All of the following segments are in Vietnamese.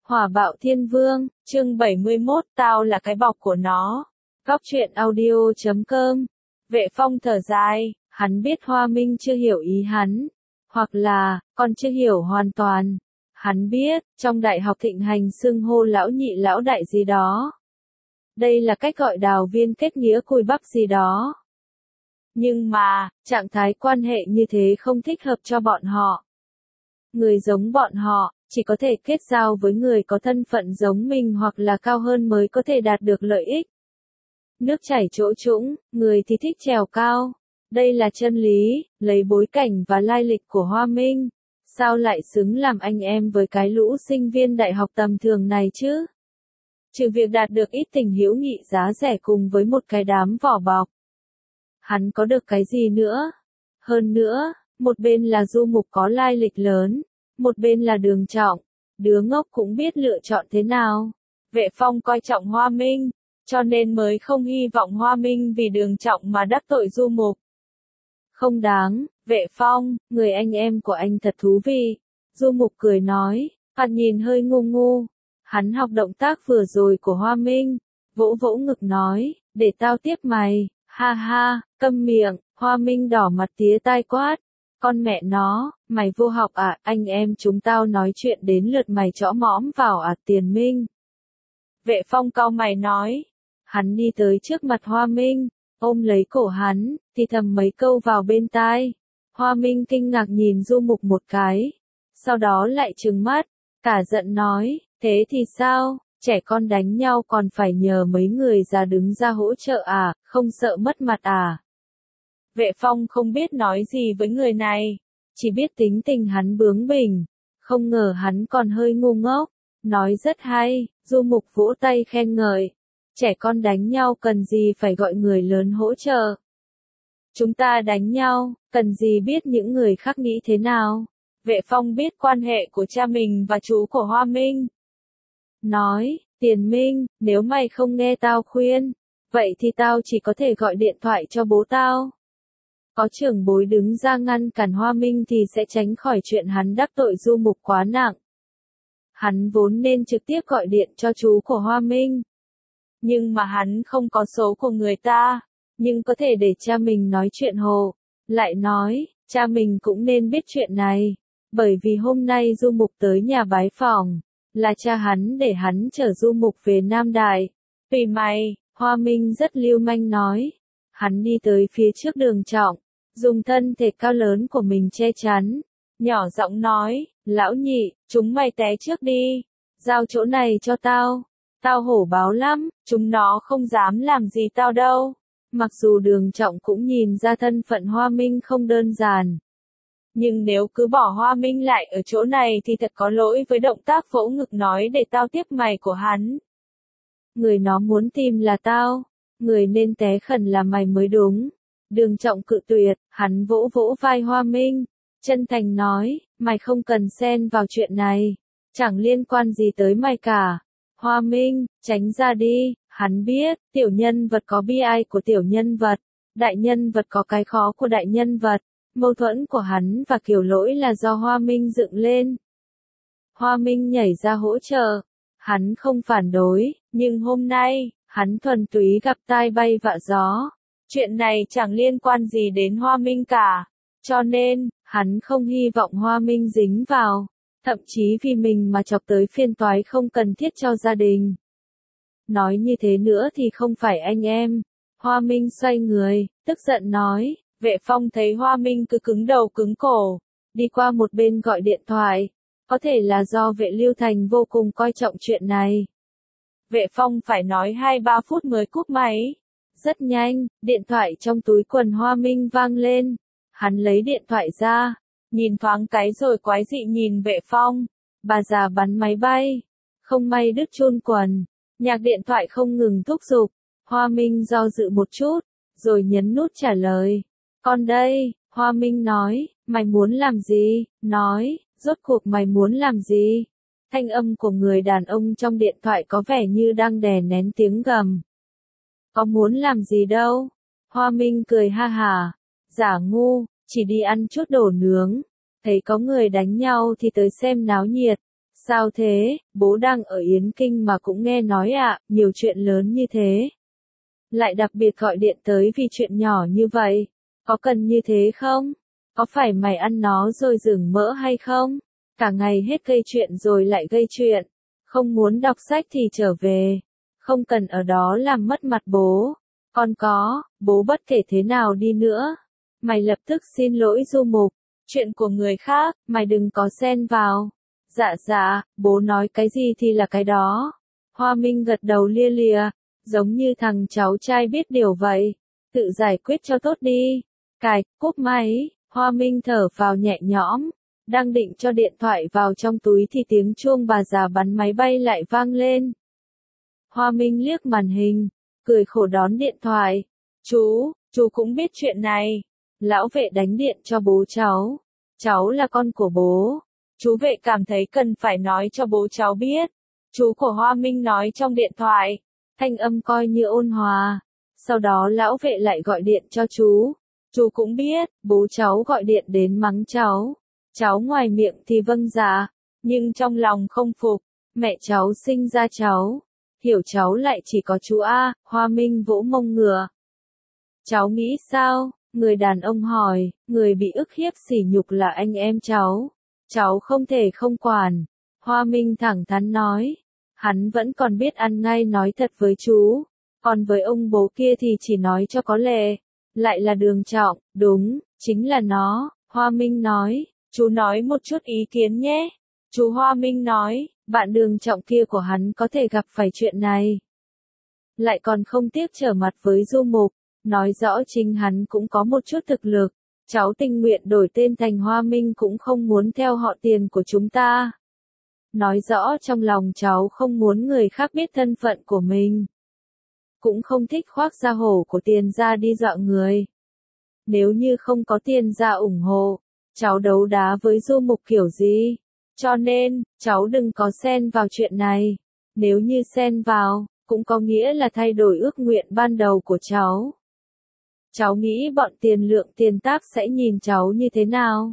Hỏa bạo thiên vương, chương 71, tao là cái bọc của nó. Góc truyện audio.com. Vệ Phong thở dài, hắn biết Hoa Minh chưa hiểu ý hắn, hoặc là, còn chưa hiểu hoàn toàn. Hắn biết, trong đại học thịnh hành xưng hô lão nhị lão đại gì đó. Đây là cách gọi đào viên kết nghĩa cùi bắp gì đó. Nhưng mà, trạng thái quan hệ như thế không thích hợp cho bọn họ. Người giống bọn họ, chỉ có thể kết giao với người có thân phận giống mình hoặc là cao hơn mới có thể đạt được lợi ích. Nước chảy chỗ trũng, người thì thích trèo cao. Đây là chân lý, lấy bối cảnh và lai lịch của Hoa Minh. Sao lại xứng làm anh em với cái lũ sinh viên đại học tầm thường này chứ? Trừ việc đạt được ít tình hữu nghị giá rẻ cùng với một cái đám vỏ bọc. Hắn có được cái gì nữa? Hơn nữa, một bên là du mục có lai lịch lớn, một bên là Đường Trọng. Đứa ngốc cũng biết lựa chọn thế nào. Vệ Phong coi trọng Hoa Minh, cho nên mới không hy vọng Hoa Minh vì Đường Trọng mà đắc tội du mục. Không đáng, Vệ Phong, người anh em của anh thật thú vị. Du mục cười nói, mặt nhìn hơi ngu ngu. Hắn học động tác vừa rồi của Hoa Minh, vỗ vỗ ngực nói, để tao tiếp mày, ha ha, câm miệng. Hoa Minh đỏ mặt tía tai quát, con mẹ nó, mày vô học à, anh em chúng tao nói chuyện đến lượt mày chõ mõm vào à, Tiền Minh. Vệ Phong cau mày nói, hắn đi tới trước mặt Hoa Minh, ôm lấy cổ hắn, thì thầm mấy câu vào bên tai. Hoa Minh kinh ngạc nhìn du mục một cái, sau đó lại trừng mắt, cả giận nói, thế thì sao, trẻ con đánh nhau còn phải nhờ mấy người già đứng ra hỗ trợ à, không sợ mất mặt à. Vệ Phong không biết nói gì với người này, chỉ biết tính tình hắn bướng bỉnh, không ngờ hắn còn hơi ngu ngốc, nói rất hay, du mục vỗ tay khen ngợi, trẻ con đánh nhau cần gì phải gọi người lớn hỗ trợ. Chúng ta đánh nhau, cần gì biết những người khác nghĩ thế nào. Vệ Phong biết quan hệ của cha mình và chú của Hoa Minh. Nói, Tiền Minh, nếu mày không nghe tao khuyên, vậy thì tao chỉ có thể gọi điện thoại cho bố tao. Có trưởng bối đứng ra ngăn cản Hoa Minh thì sẽ tránh khỏi chuyện hắn đắc tội du mục quá nặng. Hắn vốn nên trực tiếp gọi điện cho chú của Hoa Minh. Nhưng mà hắn không có số của người ta, nhưng có thể để cha mình nói chuyện hộ. Lại nói, cha mình cũng nên biết chuyện này, bởi vì hôm nay du mục tới nhà bái phỏng, là cha hắn để hắn chở du mục về Nam Đại. Tùy mày, Hoa Minh rất lưu manh nói. Hắn đi tới phía trước Đường Trọng, dùng thân thể cao lớn của mình che chắn, nhỏ giọng nói, lão nhị, chúng mày té trước đi, giao chỗ này cho tao, tao hổ báo lắm, chúng nó không dám làm gì tao đâu. Mặc dù Đường Trọng cũng nhìn ra thân phận Hoa Minh không đơn giản, nhưng nếu cứ bỏ Hoa Minh lại ở chỗ này thì thật có lỗi với động tác vỗ ngực nói để tao tiếp mày của hắn. Người nó muốn tìm là tao, người nên té khẩn là mày mới đúng. Đường Trọng cự tuyệt, hắn vỗ vỗ vai Hoa Minh, chân thành nói, mày không cần xen vào chuyện này, chẳng liên quan gì tới mày cả. Hoa Minh, tránh ra đi, hắn biết, tiểu nhân vật có bi ai của tiểu nhân vật, đại nhân vật có cái khó của đại nhân vật, mâu thuẫn của hắn và Kiều Lỗi là do Hoa Minh dựng lên. Hoa Minh nhảy ra hỗ trợ, hắn không phản đối, nhưng hôm nay, hắn thuần túy gặp tai bay vạ gió. Chuyện này chẳng liên quan gì đến Hoa Minh cả, cho nên, hắn không hy vọng Hoa Minh dính vào, thậm chí vì mình mà chọc tới phiền toái không cần thiết cho gia đình. Nói như thế nữa thì không phải anh em. Hoa Minh xoay người, tức giận nói, Vệ Phong thấy Hoa Minh cứ cứng đầu cứng cổ, đi qua một bên gọi điện thoại, có thể là do Vệ Lưu Thành vô cùng coi trọng chuyện này. Vệ Phong phải nói 2-3 phút mới cúp máy. Rất nhanh, điện thoại trong túi quần Hoa Minh vang lên. Hắn lấy điện thoại ra, nhìn thoáng cái rồi quái dị nhìn Vệ Phong. Bà già bắn máy bay, không may đứt chun quần. Nhạc điện thoại không ngừng thúc giục. Hoa Minh do dự một chút, rồi nhấn nút trả lời. Con đây, Hoa Minh nói, mày muốn làm gì? Nói, rốt cuộc mày muốn làm gì? Thanh âm của người đàn ông trong điện thoại có vẻ như đang đè nén tiếng gầm. Có muốn làm gì đâu. Hoa Minh cười ha hả. Giả ngu, chỉ đi ăn chút đồ nướng. Thấy có người đánh nhau thì tới xem náo nhiệt. Sao thế, bố đang ở Yến Kinh mà cũng nghe nói ạ, nhiều chuyện lớn như thế. Lại đặc biệt gọi điện tới vì chuyện nhỏ như vậy. Có cần như thế không? Có phải mày ăn nó rồi dừng mỡ hay không? Cả ngày hết gây chuyện rồi lại gây chuyện. Không muốn đọc sách thì trở về. Không cần ở đó làm mất mặt bố. Con có, bố bất kể thế nào đi nữa. Mày lập tức xin lỗi Du Mục. Chuyện của người khác, mày đừng có xen vào. Dạ, bố nói cái gì thì là cái đó. Hoa Minh gật đầu lia lịa, giống như thằng cháu trai biết điều vậy. Tự giải quyết cho tốt đi. Cúp máy, Hoa Minh thở vào nhẹ nhõm. Đang định cho điện thoại vào trong túi thì tiếng chuông bà già bắn máy bay lại vang lên. Hoa Minh liếc màn hình, cười khổ đón điện thoại. Chú cũng biết chuyện này. Lão vệ đánh điện cho bố cháu. Cháu là con của bố. Chú vệ cảm thấy cần phải nói cho bố cháu biết. Chú của Hoa Minh nói trong điện thoại. Thanh âm coi như ôn hòa. Sau đó lão vệ lại gọi điện cho chú. Chú cũng biết, bố cháu gọi điện đến mắng cháu. Cháu ngoài miệng thì vâng dạ, nhưng trong lòng không phục. Mẹ cháu sinh ra cháu. Hiểu cháu lại chỉ có chú A. Hoa Minh vỗ mông ngựa. Cháu nghĩ sao? Người đàn ông hỏi, người bị ức hiếp sỉ nhục là anh em cháu. Cháu không thể không quản. Hoa Minh thẳng thắn nói. Hắn vẫn còn biết ăn ngay nói thật với chú. Còn với ông bố kia thì chỉ nói cho có lệ. Lại là Đường Trọng, đúng, chính là nó. Hoa Minh nói, chú nói một chút ý kiến nhé. Chú Hoa Minh nói, bạn Đường Trọng kia của hắn có thể gặp phải chuyện này. Lại còn không tiếc trở mặt với Du Mục. Nói rõ chính hắn cũng có một chút thực lực. Cháu tình nguyện đổi tên thành Hoa Minh cũng không muốn theo họ Tiền của chúng ta. Nói rõ trong lòng cháu không muốn người khác biết thân phận của mình. Cũng không thích khoác da hổ của Tiền ra đi dọa người. Nếu như không có Tiền ra ủng hộ, cháu đấu đá với Du Mục kiểu gì? Cho nên, cháu đừng có xen vào chuyện này. Nếu như xen vào, cũng có nghĩa là thay đổi ước nguyện ban đầu của cháu. Cháu nghĩ bọn Tiền Lượng Tiền Tác sẽ nhìn cháu như thế nào?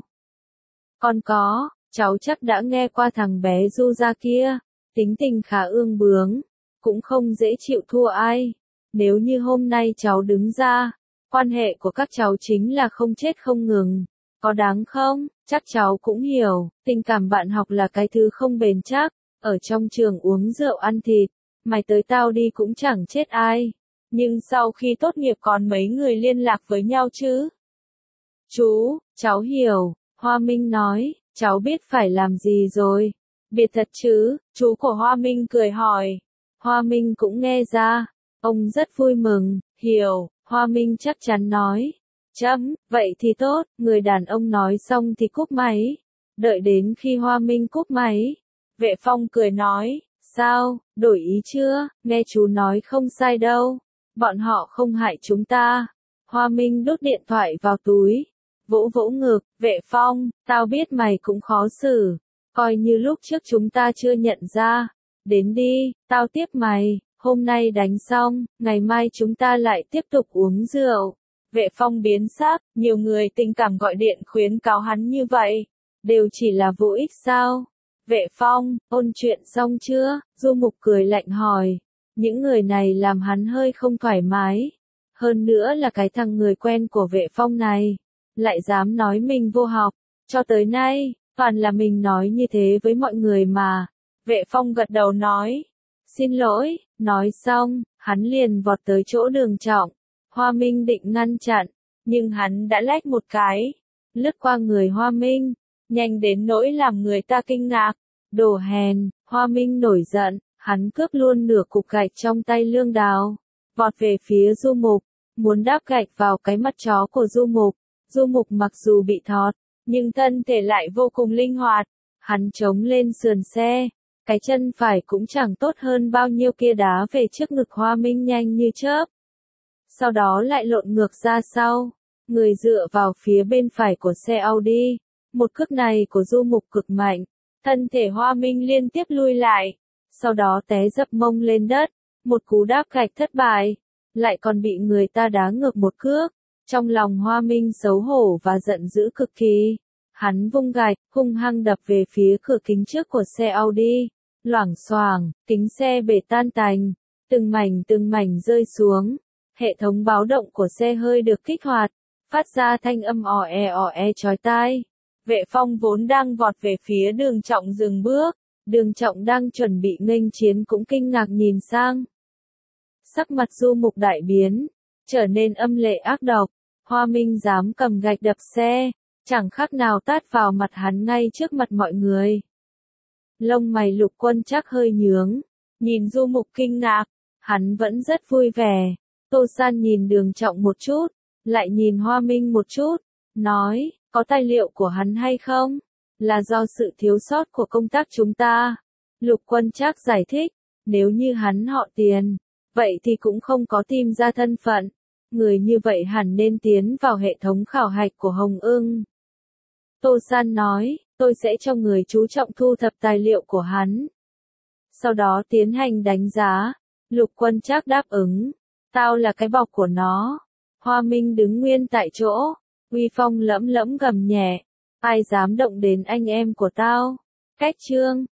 Cháu chắc đã nghe qua thằng bé Du Gia kia, tính tình khá ương bướng, cũng không dễ chịu thua ai. Nếu như hôm nay cháu đứng ra, quan hệ của các cháu chính là không chết không ngừng. Có đáng không? Chắc cháu cũng hiểu, tình cảm bạn học là cái thứ không bền chắc, ở trong trường uống rượu ăn thịt, mày tới tao đi cũng chẳng chết ai. Nhưng sau khi tốt nghiệp còn mấy người liên lạc với nhau chứ? Cháu hiểu, Hoa Minh nói, cháu biết phải làm gì rồi. Biệt thật chứ, chú của Hoa Minh cười hỏi. Hoa Minh cũng nghe ra, ông rất vui mừng, hiểu, Hoa Minh chắc chắn nói. Vậy thì tốt, người đàn ông nói xong thì cúp máy. Đợi đến khi Hoa Minh cúp máy, Vệ Phong cười nói, sao, đổi ý chưa, nghe chú nói không sai đâu. Bọn họ không hại chúng ta. Hoa Minh đút điện thoại vào túi. Vỗ vỗ ngực, Vệ Phong, tao biết mày cũng khó xử. Coi như lúc trước chúng ta chưa nhận ra. Đến đi, tao tiếp mày. Hôm nay đánh xong, ngày mai chúng ta lại tiếp tục uống rượu. Vệ Phong biến sắc, nhiều người tình cảm gọi điện khuyến cáo hắn như vậy. Đều chỉ là vô ích sao? Vệ Phong, ôn chuyện xong chưa? Du Mục cười lạnh hỏi. Những người này làm hắn hơi không thoải mái. Hơn nữa là cái thằng người quen của Vệ Phong này. Lại dám nói mình vô học. Cho tới nay, toàn là mình nói như thế với mọi người mà. Vệ Phong gật đầu nói. Xin lỗi, nói xong, hắn liền vọt tới chỗ Đường Trọng. Hoa Minh định ngăn chặn, nhưng hắn đã lách một cái. Lướt qua người Hoa Minh, nhanh đến nỗi làm người ta kinh ngạc. Đồ hèn, Hoa Minh nổi giận. Hắn cướp luôn nửa cục gạch trong tay Lương Đào, vọt về phía Du Mục, muốn đáp gạch vào cái mắt chó của Du Mục. Du Mục mặc dù bị thọt, nhưng thân thể lại vô cùng linh hoạt. Hắn chống lên sườn xe, cái chân phải cũng chẳng tốt hơn bao nhiêu kia đá về trước ngực Hoa Minh nhanh như chớp. Sau đó lại lộn ngược ra sau, người dựa vào phía bên phải của xe Audi. Một cước này của Du Mục cực mạnh, thân thể Hoa Minh liên tiếp lui lại. Sau đó té dập mông lên đất, một cú đáp gạch thất bại, lại còn bị người ta đá ngược một cước. Trong lòng Hoa Minh xấu hổ và giận dữ cực kỳ. Hắn vung gạch, hung hăng đập về phía cửa kính trước của xe Audi. Loảng xoảng, kính xe bể tan tành, từng mảnh rơi xuống. Hệ thống báo động của xe hơi được kích hoạt, phát ra thanh âm ò e chói tai. Vệ Phong vốn đang vọt về phía Đường Trọng dừng bước, Đường Trọng đang chuẩn bị nghênh chiến cũng kinh ngạc nhìn sang. Sắc mặt Du Mục đại biến, trở nên âm lệ ác độc. Hoa Minh dám cầm gạch đập xe, chẳng khác nào tát vào mặt hắn ngay trước mặt mọi người. Lông mày Lục Quân Trác hơi nhướng, nhìn Du Mục kinh ngạc, hắn vẫn rất vui vẻ. Tô San nhìn Đường Trọng một chút, lại nhìn Hoa Minh một chút, nói, có tài liệu của hắn hay không? Là do sự thiếu sót của công tác chúng ta. Lục Quân Trác giải thích, nếu như hắn họ Tiền, vậy thì cũng không có tìm ra thân phận. Người như vậy hẳn nên tiến vào hệ thống khảo hạch của Hồng Ưng. Tô San nói, tôi sẽ cho người chú trọng thu thập tài liệu của hắn. Sau đó tiến hành đánh giá. Lục Quân Trác đáp ứng, tao là cái bọc của nó. Hoa Minh đứng nguyên tại chỗ, uy phong lẫm lẫm gầm nhẹ, ai dám động đến anh em của tao. Cách chương